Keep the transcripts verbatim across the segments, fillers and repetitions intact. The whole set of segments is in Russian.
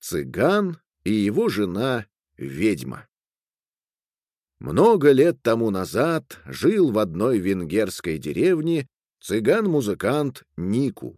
Цыган и его жена-ведьма. Много лет тому назад жил в одной венгерской деревне цыган-музыкант Нику.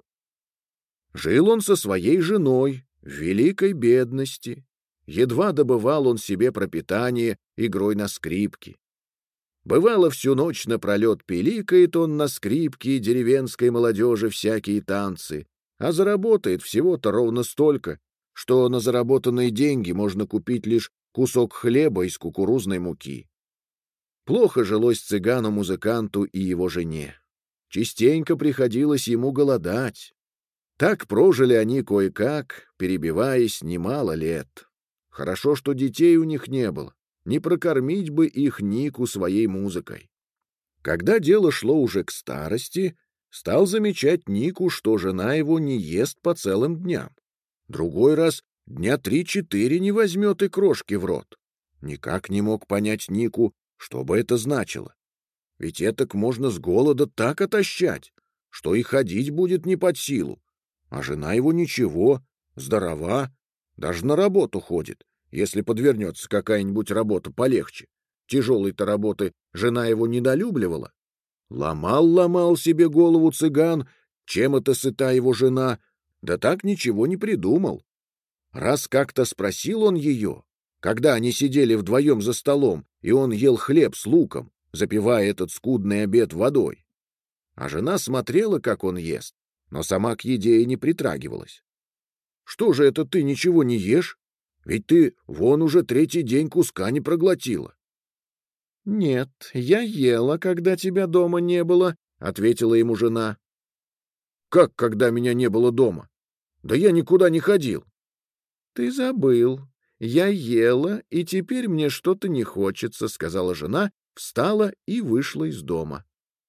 Жил он со своей женой в великой бедности. Едва добывал он себе пропитание игрой на скрипке. Бывало, всю ночь напролет пиликает он на скрипке деревенской молодежи всякие танцы, а заработает всего-то ровно столько, что на заработанные деньги можно купить лишь кусок хлеба из кукурузной муки. Плохо жилось цыгану-музыканту и его жене. Частенько приходилось ему голодать. Так прожили они кое-как, перебиваясь немало лет. Хорошо, что детей у них не было, не прокормить бы их Нику своей музыкой. Когда дело шло уже к старости, стал замечать Нику, что жена его не ест по целым дням. Другой раз дня три-четыре не возьмет и крошки в рот. Никак не мог понять Нику, что бы это значило. Ведь этак можно с голода так отощать, что и ходить будет не под силу. А жена его ничего, здорова, даже на работу ходит, если подвернется какая-нибудь работа полегче. Тяжелой-то работы жена его недолюбливала. Ломал-ломал себе голову цыган, чем это сыта его жена, да так ничего не придумал. Раз как-то спросил он ее, когда они сидели вдвоем за столом, и он ел хлеб с луком, запивая этот скудный обед водой. А жена смотрела, как он ест, но сама к еде и не притрагивалась. «Что же это ты ничего не ешь? Ведь ты вон уже третий день куска не проглотила». «Нет, я ела, когда тебя дома не было», — ответила ему жена. «Как, когда меня не было дома? Да я никуда не ходил». «Ты забыл. Я ела, и теперь мне что-то не хочется», — сказала жена, встала и вышла из дома.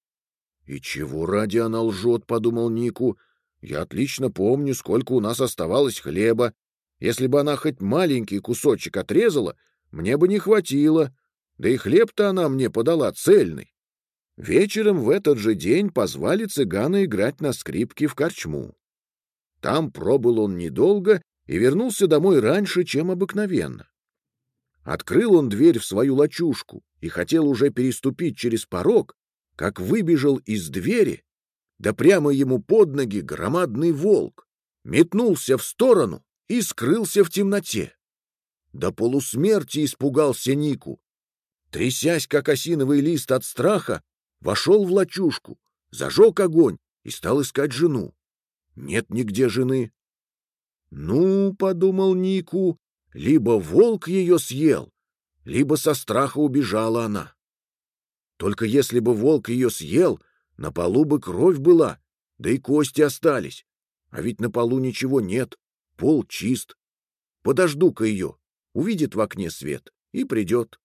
«И чего ради она лжет?» — подумал Нику. «Я отлично помню, сколько у нас оставалось хлеба. Если бы она хоть маленький кусочек отрезала, мне бы не хватило. Да и хлеб-то она мне подала цельный». Вечером в этот же день позвали цыгана играть на скрипке в корчму. Там пробыл он недолго и вернулся домой раньше, чем обыкновенно. Открыл он дверь в свою лачужку и хотел уже переступить через порог, как выбежал из двери, да прямо ему под ноги громадный волк, метнулся в сторону и скрылся в темноте. До полусмерти испугался Нику. Трясясь, как осиновый лист от страха, вошел в лачужку, зажег огонь и стал искать жену. Нет нигде жены. «Ну, — подумал Нику, — либо волк ее съел, либо со страха убежала она. Только если бы волк ее съел, на полу бы кровь была, да и кости остались. А ведь на полу ничего нет, пол чист. Подожду-ка ее, увидит в окне свет и придет».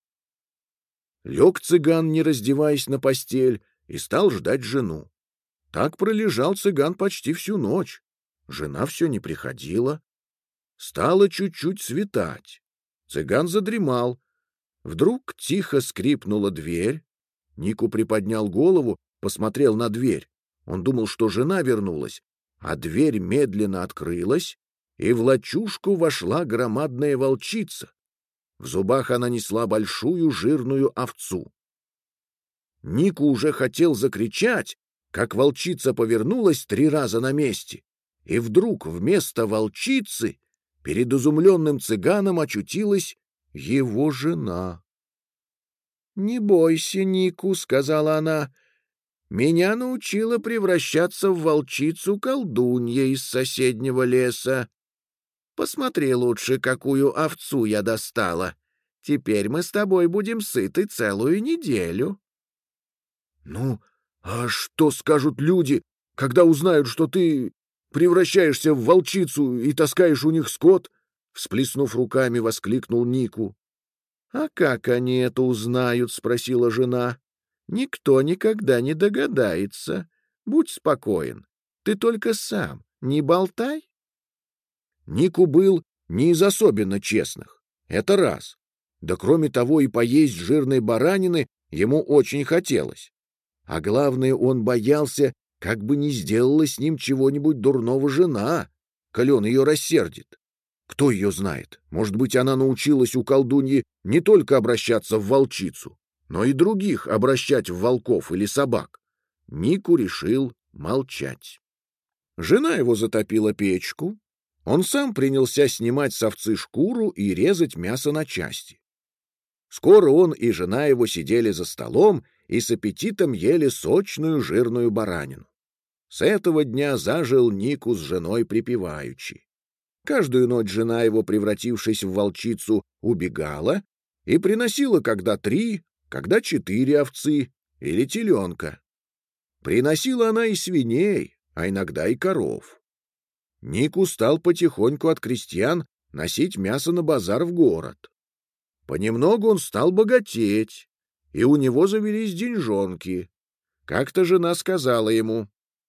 Лег цыган, не раздеваясь, на постель, и стал ждать жену. Так пролежал цыган почти всю ночь. Жена все не приходила. Стало чуть-чуть светать. Цыган задремал. Вдруг тихо скрипнула дверь. Нику приподнял голову, посмотрел на дверь. Он думал, что жена вернулась, а дверь медленно открылась, и в лачужку вошла громадная волчица. В зубах она несла большую жирную овцу. Нику уже хотел закричать, как волчица повернулась три раза на месте, и вдруг вместо волчицы перед изумленным цыганом очутилась его жена. «Не бойся, Нику, — сказала она, — меня научила превращаться в волчицу колдунья из соседнего леса. Посмотри лучше, какую овцу я достала. Теперь мы с тобой будем сыты целую неделю». «Ну, а что скажут люди, когда узнают, что ты превращаешься в волчицу и таскаешь у них скот?» — всплеснув руками, воскликнул Нику. «А как они это узнают?» — спросила жена. «Никто никогда не догадается. Будь спокоен. Ты только сам не болтай». Нику был не из особенно честных. Это раз. Да кроме того, и поесть жирной баранины ему очень хотелось. А главное, он боялся, как бы не сделала с ним чего-нибудь дурного жена, коли он ее рассердит. Кто ее знает? Может быть, она научилась у колдуньи не только обращаться в волчицу, но и других обращать в волков или собак. Нику решил молчать. Жена его затопила печку. Он сам принялся снимать с овцы шкуру и резать мясо на части. Скоро он и жена его сидели за столом и с аппетитом ели сочную жирную баранину. С этого дня зажил Нику с женой припеваючи. Каждую ночь жена его, превратившись в волчицу, убегала и приносила когда три, когда четыре овцы или теленка. Приносила она и свиней, а иногда и коров. Нику стал потихоньку от крестьян носить мясо на базар в город. Понемногу он стал богатеть, и у него завелись деньжонки. Как-то жена сказала ему: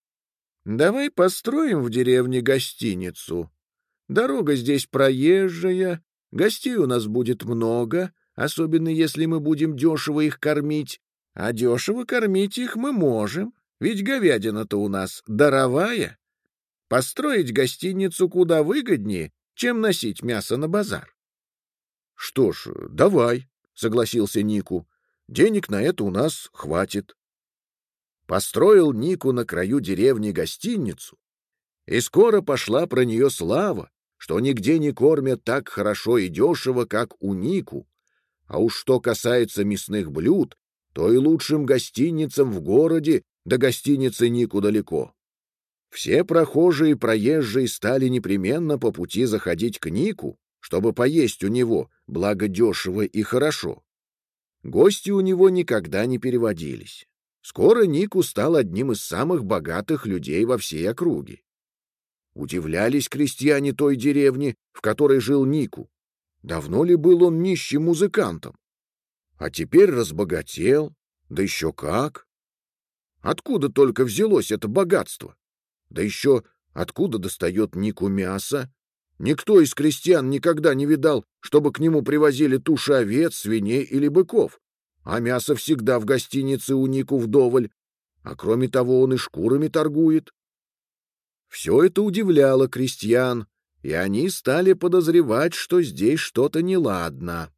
«Давай построим в деревне гостиницу. Дорога здесь проезжая, гостей у нас будет много, особенно если мы будем дешево их кормить. А дешево кормить их мы можем, ведь говядина-то у нас даровая. Построить гостиницу куда выгоднее, чем носить мясо на базар». «Что ж, давай», — согласился Нику. «Денег на это у нас хватит». Построил Нику на краю деревни гостиницу, и скоро пошла про нее слава, что нигде не кормят так хорошо и дешево, как у Нику. А уж что касается мясных блюд, то и лучшим гостиницам в городе до гостиницы Нику далеко. Все прохожие и проезжие стали непременно по пути заходить к Нику, чтобы поесть у него, благо дешево и хорошо. Гости у него никогда не переводились. Скоро Нику стал одним из самых богатых людей во всей округе. Удивлялись крестьяне той деревни, в которой жил Нику. Давно ли был он нищим музыкантом? А теперь разбогател, да еще как! Откуда только взялось это богатство? Да еще откуда достает Нику мясо? Никто из крестьян никогда не видал, чтобы к нему привозили туши овец, свиней или быков, а мясо всегда в гостинице у Нику вдоволь, а кроме того он и шкурами торгует. Все это удивляло крестьян, и они стали подозревать, что здесь что-то неладно.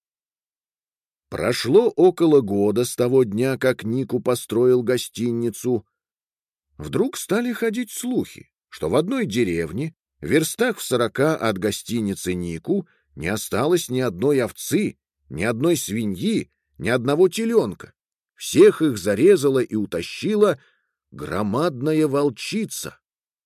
Прошло около года с того дня, как Нику построил гостиницу. Вдруг стали ходить слухи, что в одной деревне, в верстах в сорока от гостиницы Нику, не осталось ни одной овцы, ни одной свиньи, ни одного теленка. Всех их зарезала и утащила громадная волчица.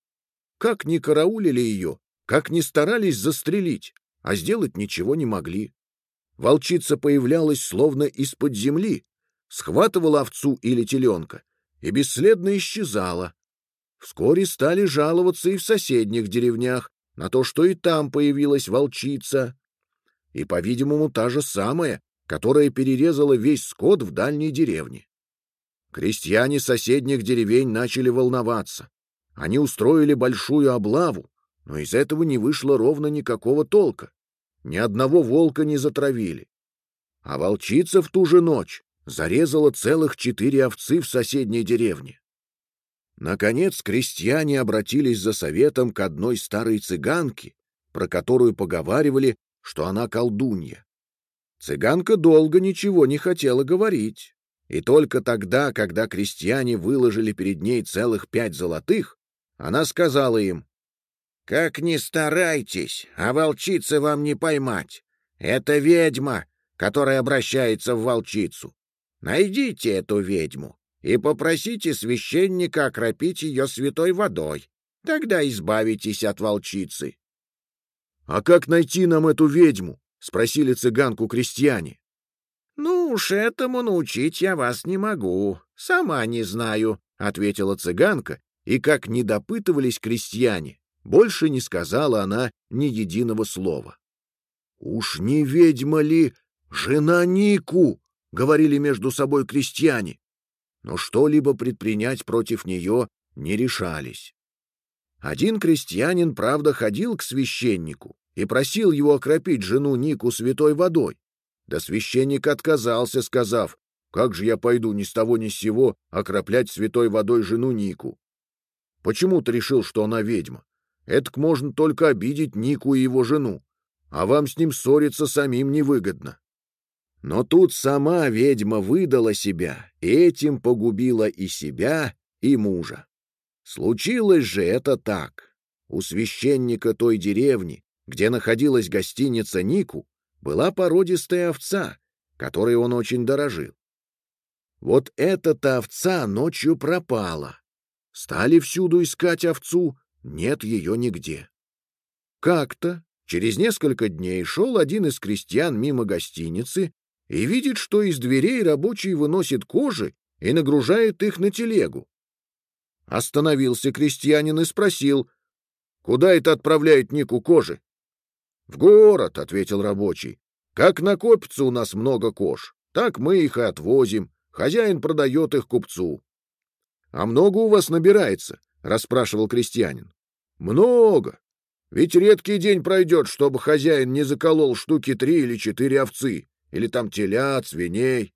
Как ни караулили ее, как ни старались застрелить, а сделать ничего не могли. Волчица появлялась словно из-под земли, схватывала овцу или теленка и бесследно исчезала. Вскоре стали жаловаться и в соседних деревнях на то, что и там появилась волчица. И, по-видимому, та же самая, которая перерезала весь скот в дальней деревне. Крестьяне соседних деревень начали волноваться. Они устроили большую облаву, но из этого не вышло ровно никакого толка. Ни одного волка не затравили. А волчица в ту же ночь зарезала целых четыре овцы в соседней деревне. Наконец крестьяне обратились за советом к одной старой цыганке, про которую поговаривали, что она колдунья. Цыганка долго ничего не хотела говорить, и только тогда, когда крестьяне выложили перед ней целых пять золотых, она сказала им: «Как ни старайтесь, а волчицы вам не поймать. Это ведьма, которая обращается в волчицу. Найдите эту ведьму и попросите священника окропить ее святой водой. Тогда избавитесь от волчицы». «А как найти нам эту ведьму?» — спросили цыганку крестьяне. «Ну уж этому научить я вас не могу. Сама не знаю», — ответила цыганка, и как ни допытывались крестьяне, больше не сказала она ни единого слова. «Уж не ведьма ли жена Нику?» — говорили между собой крестьяне, но что-либо предпринять против нее не решались. Один крестьянин, правда, ходил к священнику и просил его окропить жену Нику святой водой. Да священник отказался, сказав: «Как же я пойду ни с того ни с сего окроплять святой водой жену Нику? Почему ты решил, что она ведьма? Этак можно только обидеть Нику и его жену, а вам с ним ссориться самим невыгодно. Но тут сама ведьма выдала себя, и этим погубила и себя, и мужа. Случилось же это так. У священника той деревни, где находилась гостиница Нику, была породистая овца, которой он очень дорожил. Вот эта-то овца ночью пропала. Стали всюду искать овцу, нет ее нигде. Как-то через несколько дней шел один из крестьян мимо гостиницы и видит, что из дверей рабочий выносит кожи и нагружает их на телегу. Остановился крестьянин и спросил: «Куда это отправляет Нику кожи?» «В город», — ответил рабочий. «Как накопится у нас много кож, так мы их и отвозим. Хозяин продает их купцу». «А много у вас набирается?» — расспрашивал крестьянин. «Много. Ведь редкий день пройдет, чтобы хозяин не заколол штуки три или четыре овцы, или там телят, свиней».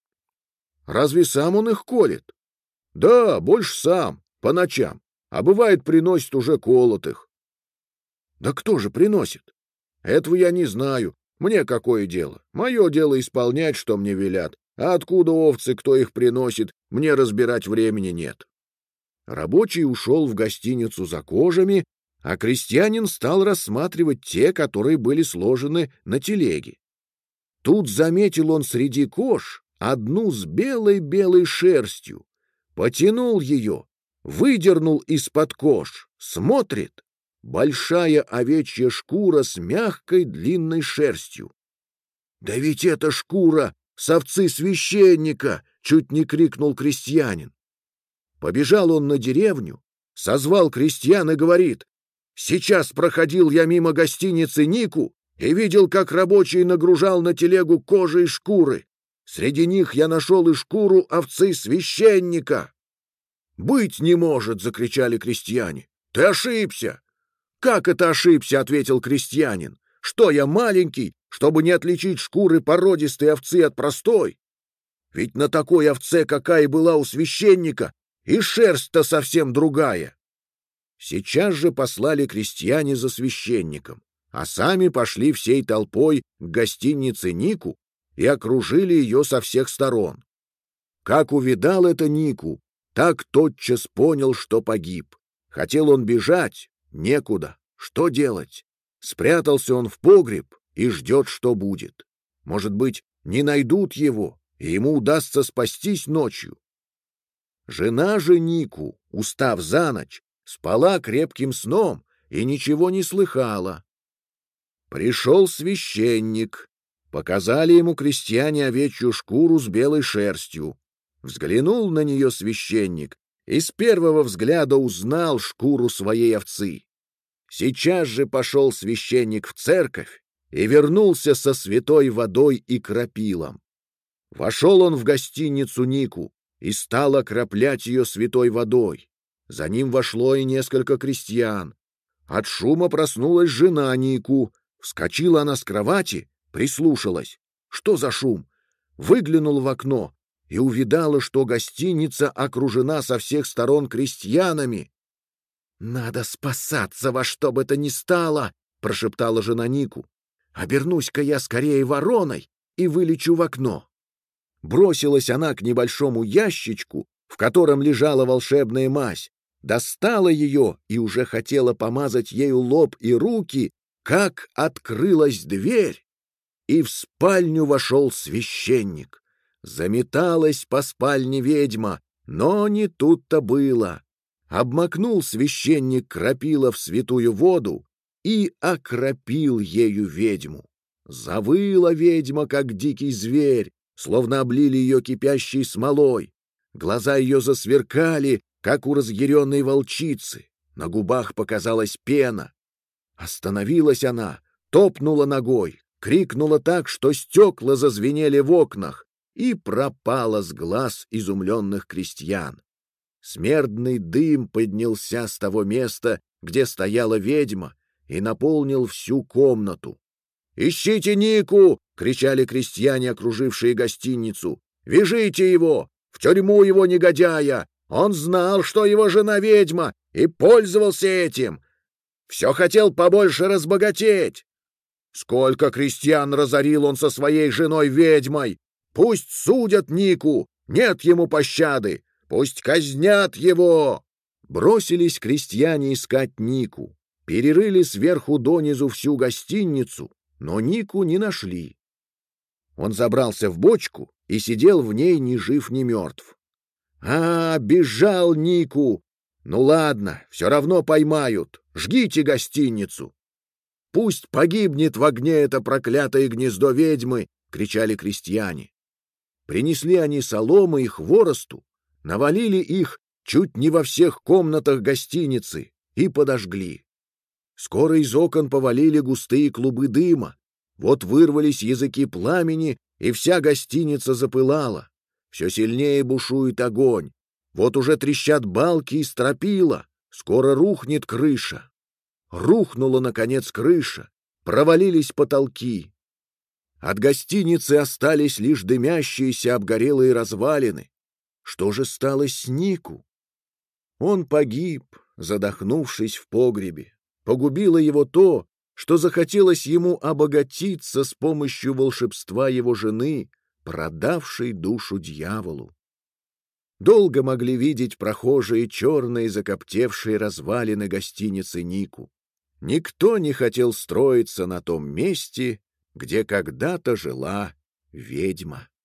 «Разве сам он их колет?» «Да, больше сам, по ночам, а бывает приносит уже колотых». «Да кто же приносит?» «Этого я не знаю. Мне какое дело? Мое дело исполнять, что мне велят. А откуда овцы, кто их приносит, мне разбирать времени нет». Рабочий ушел в гостиницу за кожами, а крестьянин стал рассматривать те, которые были сложены на телеге. Тут заметил он среди кож одну с белой-белой шерстью. Потянул ее, выдернул из-под кож, смотрит — большая овечья шкура с мягкой длинной шерстью. «Да ведь это шкура с овцы священника!» — чуть не крикнул крестьянин. Побежал он на деревню, созвал крестьян и говорит: «Сейчас проходил я мимо гостиницы Нику и видел, как рабочий нагружал на телегу кожи и шкуры. Среди них я нашел и шкуру овцы священника». «Быть не может!» — закричали крестьяне. «Ты ошибся!» «Как это ошибся?» — ответил крестьянин. «Что я маленький, чтобы не отличить шкуры породистой овцы от простой? Ведь на такой овце, какая была у священника, и шерсть-то совсем другая». Сейчас же послали крестьяне за священником, а сами пошли всей толпой к гостинице Нику и окружили ее со всех сторон. Как увидал это Нику, так тотчас понял, что погиб. Хотел он бежать, некуда. Что делать? Спрятался он в погреб и ждет, что будет. Может быть, не найдут его, и ему удастся спастись ночью. Жена же Нику, устав за ночь, спала крепким сном и ничего не слыхала. Пришел священник. Показали ему крестьяне овечью шкуру с белой шерстью. Взглянул на нее священник и с первого взгляда узнал шкуру своей овцы. Сейчас же пошел священник в церковь и вернулся со святой водой и крапилом. Вошел он в гостиницу Нику и стал окроплять ее святой водой. За ним вошло и несколько крестьян. От шума проснулась жена Нику. Вскочила она с кровати, прислушалась. Что за шум? Выглянула в окно и увидала, что гостиница окружена со всех сторон крестьянами. «Надо спасаться во что бы то ни стало!» — прошептала жена Нику. «Обернусь-ка я скорее вороной и вылечу в окно». Бросилась она к небольшому ящичку, в котором лежала волшебная мазь, достала ее и уже хотела помазать ею лоб и руки, как открылась дверь, и в спальню вошел священник. Заметалась по спальне ведьма, но не тут-то было. Обмакнул священник крапила в святую воду и окропил ею ведьму. Завыла ведьма, как дикий зверь, словно облили ее кипящей смолой. Глаза ее засверкали, как у разъяренной волчицы. На губах показалась пена. Остановилась она, топнула ногой, крикнула так, что стекла зазвенели в окнах, и пропала с глаз изумленных крестьян. Смердный дым поднялся с того места, где стояла ведьма, и наполнил всю комнату. «Ищите Нику!» — кричали крестьяне, окружившие гостиницу. «Вяжите его! В тюрьму его, негодяя! Он знал, что его жена ведьма, и пользовался этим!» Все хотел побольше разбогатеть. Сколько крестьян разорил он со своей женой-ведьмой! Пусть судят Нику, нет ему пощады, пусть казнят его!» Бросились крестьяне искать Нику, перерыли сверху донизу всю гостиницу, но Нику не нашли. Он забрался в бочку и сидел в ней ни жив, ни мертв. «А, бежал Нику! Ну ладно, все равно поймают, жгите гостиницу!» «Пусть погибнет в огне это проклятое гнездо ведьмы!» — кричали крестьяне. Принесли они соломы и хворосту, навалили их чуть не во всех комнатах гостиницы и подожгли. Скоро из окон повалили густые клубы дыма, вот вырвались языки пламени, и вся гостиница запылала. Все сильнее бушует огонь, вот уже трещат балки и стропила, скоро рухнет крыша. Рухнула, наконец, крыша, провалились потолки. От гостиницы остались лишь дымящиеся обгорелые развалины. Что же стало с Нику? Он погиб, задохнувшись в погребе. Погубило его то, что захотелось ему обогатиться с помощью волшебства его жены, продавшей душу дьяволу. Долго могли видеть прохожие черные закоптевшие развалины гостиницы Нику. Никто не хотел строиться на том месте, где когда-то жила ведьма.